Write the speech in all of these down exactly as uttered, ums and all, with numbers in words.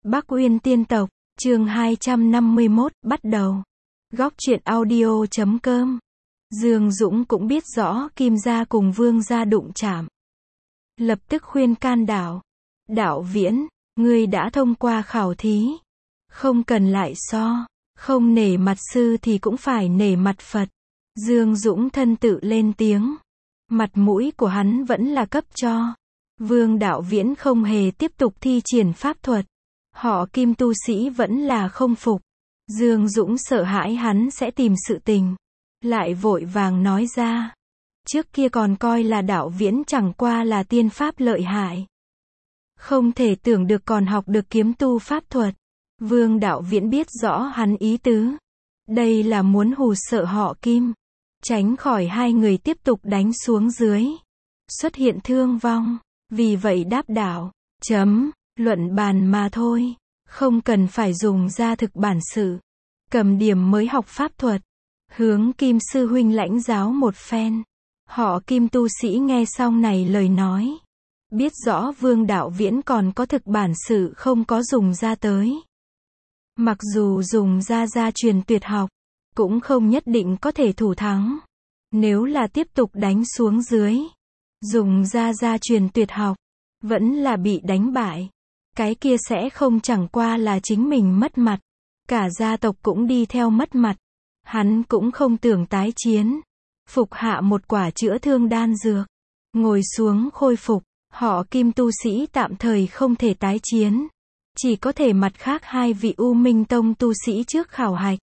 Bắc Uyên Tiên Tộc, chương hai trăm năm mươi mốt, bắt đầu. Góc truyện audio chấm com. Dương Dũng cũng biết rõ Kim gia cùng Vương gia đụng chạm. Lập tức khuyên can Đạo. Đạo Viễn, ngươi đã thông qua khảo thí. Không cần lại so. Không nể mặt sư thì cũng phải nể mặt Phật. Dương Dũng thân tự lên tiếng. Mặt mũi của hắn vẫn là cấp cho. Vương Đạo Viễn không hề tiếp tục thi triển pháp thuật. Họ Kim tu sĩ vẫn là không phục. Dương Dũng sợ hãi hắn sẽ tìm sự tình. Lại vội vàng nói ra. Trước kia còn coi là Đạo Viễn chẳng qua là tiên pháp lợi hại. Không thể tưởng được còn học được kiếm tu pháp thuật. Vương Đạo Viễn biết rõ hắn ý tứ. Đây là muốn hù sợ họ Kim. Tránh khỏi hai người tiếp tục đánh xuống dưới. Xuất hiện thương vong. Vì vậy đáp đạo. Chấm. Luận bàn mà thôi. Không cần phải dùng ra thực bản sự. Cầm điểm mới học pháp thuật. Hướng Kim sư huynh lãnh giáo một phen. Họ Kim tu sĩ nghe xong này lời nói. Biết rõ Vương Đạo Viễn còn có thực bản sự không có dùng ra tới. Mặc dù dùng ra gia truyền tuyệt học. Cũng không nhất định có thể thủ thắng. Nếu là tiếp tục đánh xuống dưới. Dùng ra gia truyền tuyệt học. Vẫn là bị đánh bại. Cái kia sẽ không chẳng qua là chính mình mất mặt. Cả gia tộc cũng đi theo mất mặt. Hắn cũng không tưởng tái chiến. Phục hạ một quả chữa thương đan dược. Ngồi xuống khôi phục. Họ Kim tu sĩ tạm thời không thể tái chiến. Chỉ có thể mặt khác hai vị U Minh Tông tu sĩ trước khảo hạch.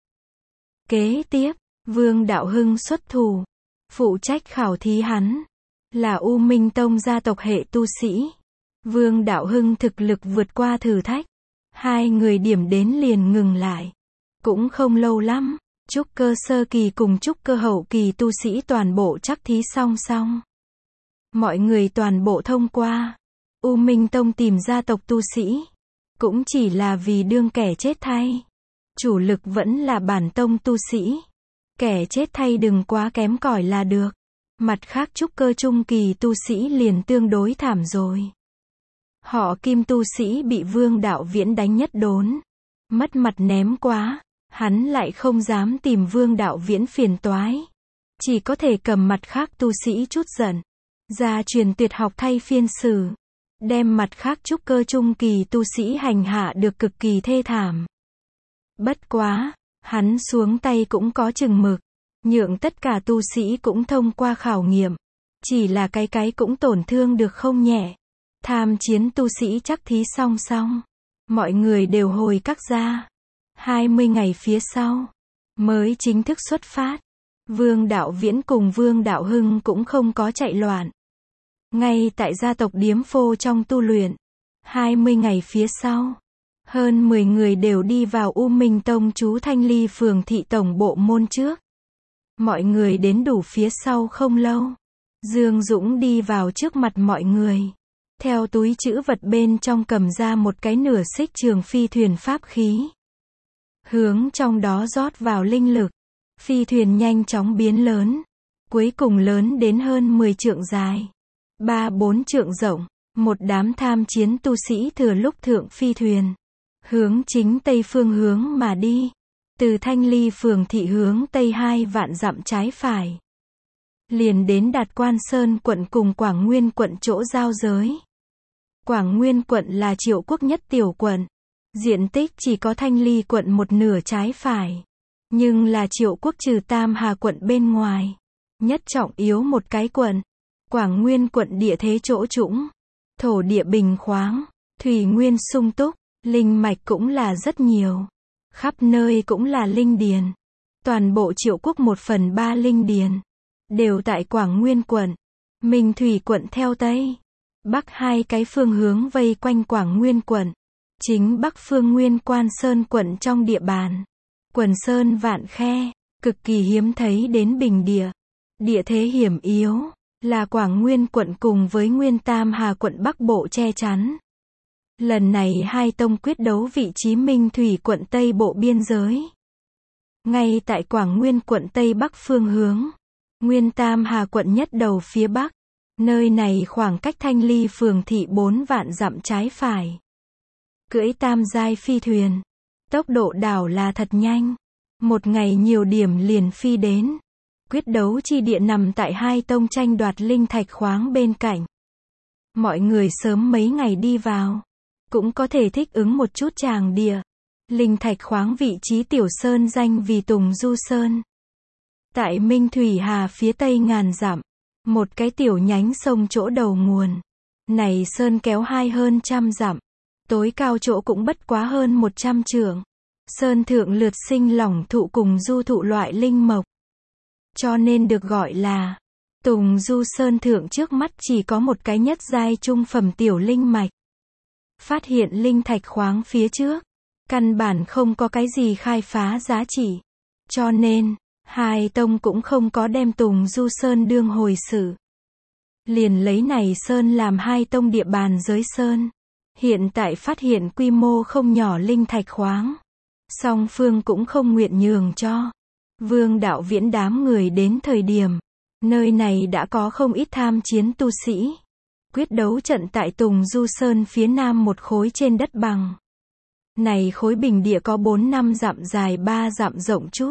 Kế tiếp, Vương Đạo Hưng xuất thủ. Phụ trách khảo thí hắn. Là U Minh Tông gia tộc hệ tu sĩ. Vương Đạo Hưng thực lực vượt qua thử thách. Hai người điểm đến liền ngừng lại. Cũng không lâu lắm. Trúc cơ sơ kỳ cùng trúc cơ hậu kỳ tu sĩ toàn bộ chắc thí song song. Mọi người toàn bộ thông qua. U Minh Tông tìm gia tộc tu sĩ. Cũng chỉ là vì đương kẻ chết thay. Chủ lực vẫn là bản tông tu sĩ. Kẻ chết thay đừng quá kém cỏi là được. Mặt khác trúc cơ trung kỳ tu sĩ liền tương đối thảm rồi. Họ Kim tu sĩ bị Vương Đạo Viễn đánh nhất đốn. Mất mặt ném quá. Hắn lại không dám tìm Vương Đạo Viễn phiền toái. Chỉ có thể cầm mặt khác tu sĩ chút giận. Gia truyền tuyệt học thay phiên xử. Đem mặt khác trúc cơ trung kỳ tu sĩ hành hạ được cực kỳ thê thảm. Bất quá. Hắn xuống tay cũng có chừng mực. Nhượng tất cả tu sĩ cũng thông qua khảo nghiệm. Chỉ là cái cái cũng tổn thương được không nhẹ. Tham chiến tu sĩ chắc thí song song. Mọi người đều hồi các gia. hai mươi ngày phía sau. Mới chính thức xuất phát. Vương Đạo Viễn cùng Vương Đạo Hưng cũng không có chạy loạn. Ngay tại gia tộc điếm phô trong tu luyện. hai mươi ngày phía sau. Hơn mười người đều đi vào U Minh Tông chú Thanh Ly phường thị tổng bộ môn trước. Mọi người đến đủ phía sau không lâu. Dương Dũng đi vào trước mặt mọi người. Theo túi trữ vật bên trong cầm ra một cái nửa xích trường phi thuyền pháp khí. Hướng trong đó rót vào linh lực. Phi thuyền nhanh chóng biến lớn. Cuối cùng lớn đến hơn mười trượng dài. Ba bốn trượng rộng. Một đám tham chiến tu sĩ thừa lúc thượng phi thuyền. Hướng chính tây phương hướng mà đi. Từ Thanh Ly phường thị hướng tây hai vạn dặm trái phải. Liền đến Đạt Quan Sơn quận cùng Quảng Nguyên quận chỗ giao giới. Quảng Nguyên quận là Triệu Quốc nhất tiểu quận. Diện tích chỉ có Thanh Ly quận một nửa trái phải. Nhưng là Triệu Quốc trừ Tam Hà quận bên ngoài. Nhất trọng yếu một cái quận. Quảng Nguyên quận địa thế chỗ trũng. Thổ địa bình khoáng. Thủy nguyên sung túc. Linh mạch cũng là rất nhiều. Khắp nơi cũng là linh điền. Toàn bộ Triệu Quốc một phần ba linh điền. Đều tại Quảng Nguyên quận. Minh Thủy quận theo Tây. Bắc hai cái phương hướng vây quanh Quảng Nguyên quận. Chính Bắc phương Nguyên Quan Sơn quận trong địa bàn. Quần sơn vạn khe. Cực kỳ hiếm thấy đến bình địa. Địa thế hiểm yếu. Là Quảng Nguyên quận cùng với Nguyên Tam Hà quận Bắc Bộ che chắn. Lần này hai tông quyết đấu vị trí Minh Thủy quận Tây Bộ biên giới. Ngay tại Quảng Nguyên quận Tây Bắc phương hướng. Nguyên Tam Hà quận nhất đầu phía Bắc. Nơi này khoảng cách Thanh Ly phường thị bốn vạn dặm trái phải. Cưỡi tam giai phi thuyền. Tốc độ đảo là thật nhanh. Một ngày nhiều điểm liền phi đến. Quyết đấu chi địa nằm tại hai tông tranh đoạt linh thạch khoáng bên cạnh. Mọi người sớm mấy ngày đi vào. Cũng có thể thích ứng một chút tràng địa. Linh thạch khoáng vị trí tiểu sơn danh vì Tùng Du Sơn. Tại Minh Thủy Hà phía tây ngàn dặm. Một cái tiểu nhánh sông chỗ đầu nguồn. Này sơn kéo hai hơn trăm dặm. Tối cao chỗ cũng bất quá hơn một trăm trượng. Sơn thượng lượt sinh lỏng thụ cùng du thụ loại linh mộc. Cho nên được gọi là Tùng Du Sơn thượng trước mắt chỉ có một cái nhất giai trung phẩm tiểu linh mạch. Phát hiện linh thạch khoáng phía trước. Căn bản không có cái gì khai phá giá trị. Cho nên, hai tông cũng không có đem Tùng Du Sơn đương hồi sự. Liền lấy này Sơn làm hai tông địa bàn giới Sơn. Hiện tại phát hiện quy mô không nhỏ linh thạch khoáng. Song phương cũng không nguyện nhường cho. Vương Đạo Viễn đám người đến thời điểm. Nơi này đã có không ít tham chiến tu sĩ. Quyết đấu trận tại Tùng Du Sơn phía nam một khối trên đất bằng. Này khối bình địa có bốn năm dặm dài ba dặm rộng chút.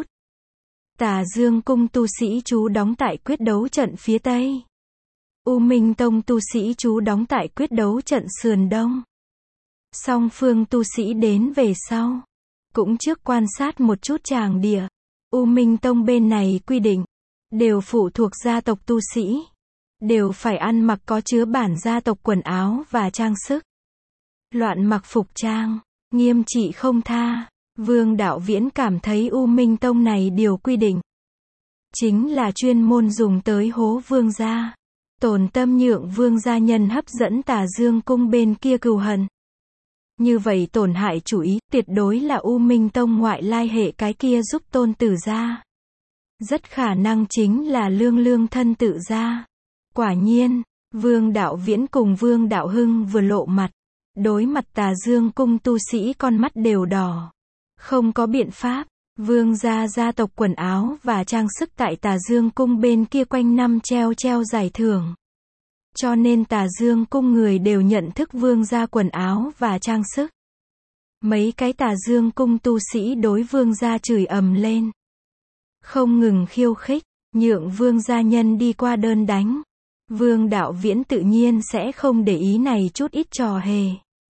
Tà Dương Cung tu sĩ trú đóng tại quyết đấu trận phía tây. U Minh Tông tu sĩ trú đóng tại quyết đấu trận sườn đông. Song phương tu sĩ đến về sau. Cũng trước quan sát một chút tràng địa. U Minh Tông bên này quy định. Đều phụ thuộc gia tộc tu sĩ. Đều phải ăn mặc có chứa bản gia tộc quần áo và trang sức. Loạn mặc phục trang. Nghiêm trị không tha. Vương Đạo Viễn cảm thấy U Minh Tông này điều quy định. Chính là chuyên môn dùng tới hố vương gia. Tổn tâm nhượng vương gia nhân hấp dẫn Tà Dương Cung bên kia cừu hận. Như vậy tổn hại chủ ý, tuyệt đối là U Minh Tông ngoại lai hệ cái kia giúp tôn tử gia. Rất khả năng chính là lương lương thân tự gia. Quả nhiên, Vương Đạo Viễn cùng Vương Đạo Hưng vừa lộ mặt. Đối mặt Tà Dương Cung tu sĩ con mắt đều đỏ. Không có biện pháp, Vương gia gia tộc quần áo và trang sức tại Tà Dương Cung bên kia quanh năm treo treo giải thưởng. Cho nên Tà Dương Cung người đều nhận thức Vương gia quần áo và trang sức. Mấy cái Tà Dương Cung tu sĩ đối Vương gia chửi ầm lên. Không ngừng khiêu khích, nhượng Vương gia nhân đi qua đơn đánh. Vương Đạo Viễn tự nhiên sẽ không để ý này chút ít trò hề.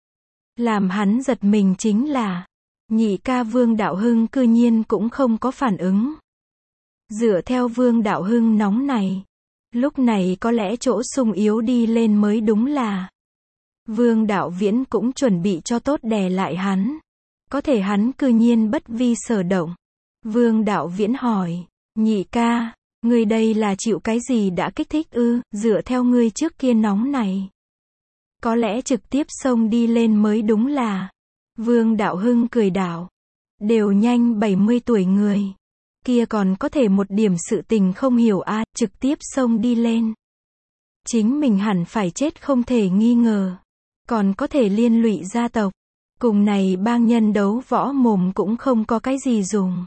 Làm hắn giật mình chính là, nhị ca Vương Đạo Hưng cư nhiên cũng không có phản ứng. Dựa theo Vương Đạo Hưng nóng này, lúc này có lẽ chỗ sung yếu đi lên mới đúng là. Vương Đạo Viễn cũng chuẩn bị cho tốt đè lại hắn. Có thể hắn cư nhiên bất vi sở động. Vương Đạo Viễn hỏi, nhị ca, ngươi đây là chịu cái gì đã kích thích ư, dựa theo ngươi trước kia nóng này. Có lẽ trực tiếp xông đi lên mới đúng là. Vương Đạo Hưng cười đảo. Đều nhanh bảy mươi tuổi người. Kia còn có thể một điểm sự tình không hiểu a, à, trực tiếp xông đi lên. Chính mình hẳn phải chết không thể nghi ngờ. Còn có thể liên lụy gia tộc. Cùng này bang nhân đấu võ mồm cũng không có cái gì dùng.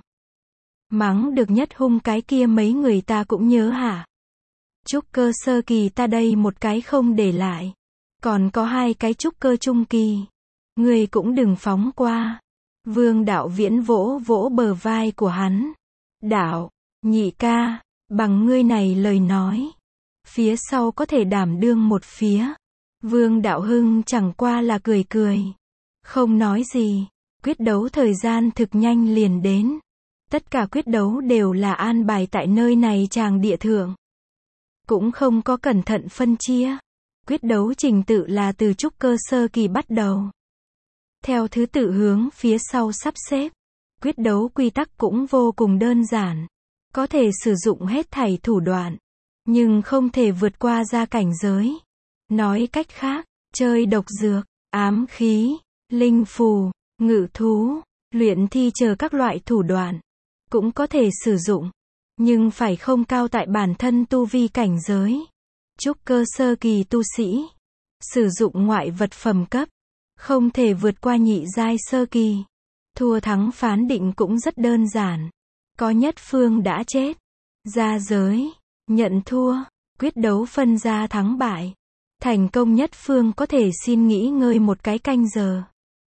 Mắng được nhất hung cái kia mấy người ta cũng nhớ hả. Trúc cơ sơ kỳ ta đây một cái không để lại. Còn có hai cái trúc cơ trung kỳ. Người cũng đừng phóng qua. Vương Đạo Viễn vỗ vỗ bờ vai của hắn. Đạo, nhị ca, bằng ngươi này lời nói. Phía sau có thể đảm đương một phía. Vương Đạo Hưng chẳng qua là cười cười. Không nói gì. Quyết đấu thời gian thực nhanh liền đến. Tất cả quyết đấu đều là an bài tại nơi này tràng địa thượng. Cũng không có cẩn thận phân chia. Quyết đấu trình tự là từ trúc cơ sơ kỳ bắt đầu. Theo thứ tự hướng phía sau sắp xếp. Quyết đấu quy tắc cũng vô cùng đơn giản. Có thể sử dụng hết thảy thủ đoạn. Nhưng không thể vượt qua gia cảnh giới. Nói cách khác, chơi độc dược, ám khí, linh phù, ngự thú, luyện thi chờ các loại thủ đoạn. Cũng có thể sử dụng. Nhưng phải không cao tại bản thân tu vi cảnh giới. Trúc cơ sơ kỳ tu sĩ. Sử dụng ngoại vật phẩm cấp. Không thể vượt qua nhị giai sơ kỳ. Thua thắng phán định cũng rất đơn giản. Có nhất phương đã chết. Ra giới. Nhận thua. Quyết đấu phân ra thắng bại. Thành công nhất phương có thể xin nghỉ ngơi một cái canh giờ.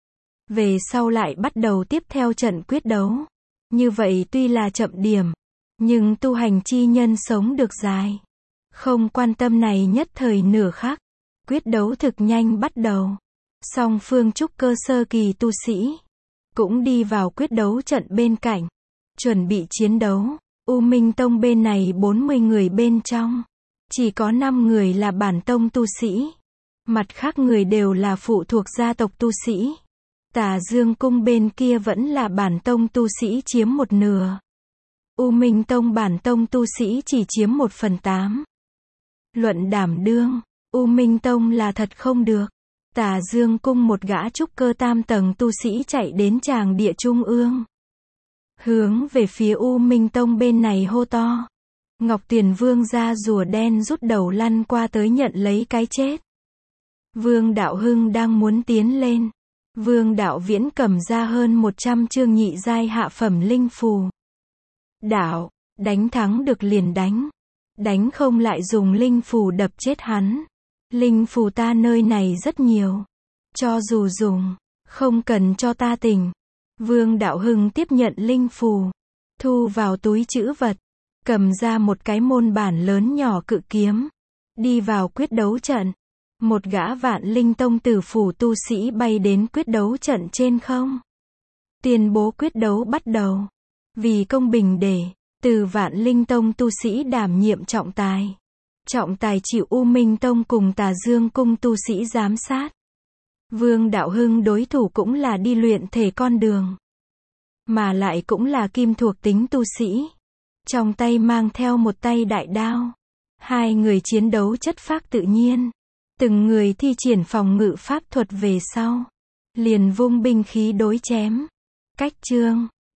Về sau lại bắt đầu tiếp theo trận quyết đấu. Như vậy tuy là chậm điểm, nhưng tu hành chi nhân sống được dài. Không quan tâm này nhất thời nửa khắc. Quyết đấu thực nhanh bắt đầu. Song phương trúc cơ sơ kỳ tu sĩ cũng đi vào quyết đấu trận bên cạnh, chuẩn bị chiến đấu. U Minh Tông bên này bốn mươi người bên trong, chỉ có năm người là bản tông tu sĩ. Mặt khác người đều là phụ thuộc gia tộc tu sĩ. Tà Dương Cung bên kia vẫn là bản tông tu sĩ chiếm một nửa. U Minh Tông bản tông tu sĩ chỉ chiếm một phần tám. Luận đảm đương, U Minh Tông là thật không được. Tà Dương Cung một gã trúc cơ tam tầng tu sĩ chạy đến tràng địa trung ương. Hướng về phía U Minh Tông bên này hô to. Ngọc Tiền Vương ra rùa đen rút đầu lăn qua tới nhận lấy cái chết. Vương Đạo Hưng đang muốn tiến lên. Vương Đạo Viễn cầm ra hơn một trăm chương nhị giai hạ phẩm linh phù. Đạo, đánh thắng được liền đánh. Đánh không lại dùng linh phù đập chết hắn. Linh phù ta nơi này rất nhiều. Cho dù dùng, không cần cho ta tình. Vương Đạo Hưng tiếp nhận linh phù. Thu vào túi trữ vật. Cầm ra một cái môn bản lớn nhỏ cự kiếm. Đi vào quyết đấu trận. Một gã Vạn Linh Tông tử phủ tu sĩ bay đến quyết đấu trận trên không. Tuyên bố quyết đấu bắt đầu. Vì công bình để, từ Vạn Linh Tông tu sĩ đảm nhiệm trọng tài. Trọng tài chịu U Minh Tông cùng Tà Dương Cung tu sĩ giám sát. Vương Đạo Hưng đối thủ cũng là đi luyện thể con đường. Mà lại cũng là kim thuộc tính tu sĩ. Trong tay mang theo một tay đại đao. Hai người chiến đấu chất phác tự nhiên. Từng người thi triển phòng ngự pháp thuật về sau. Liền vung binh khí đối chém. Cách chương.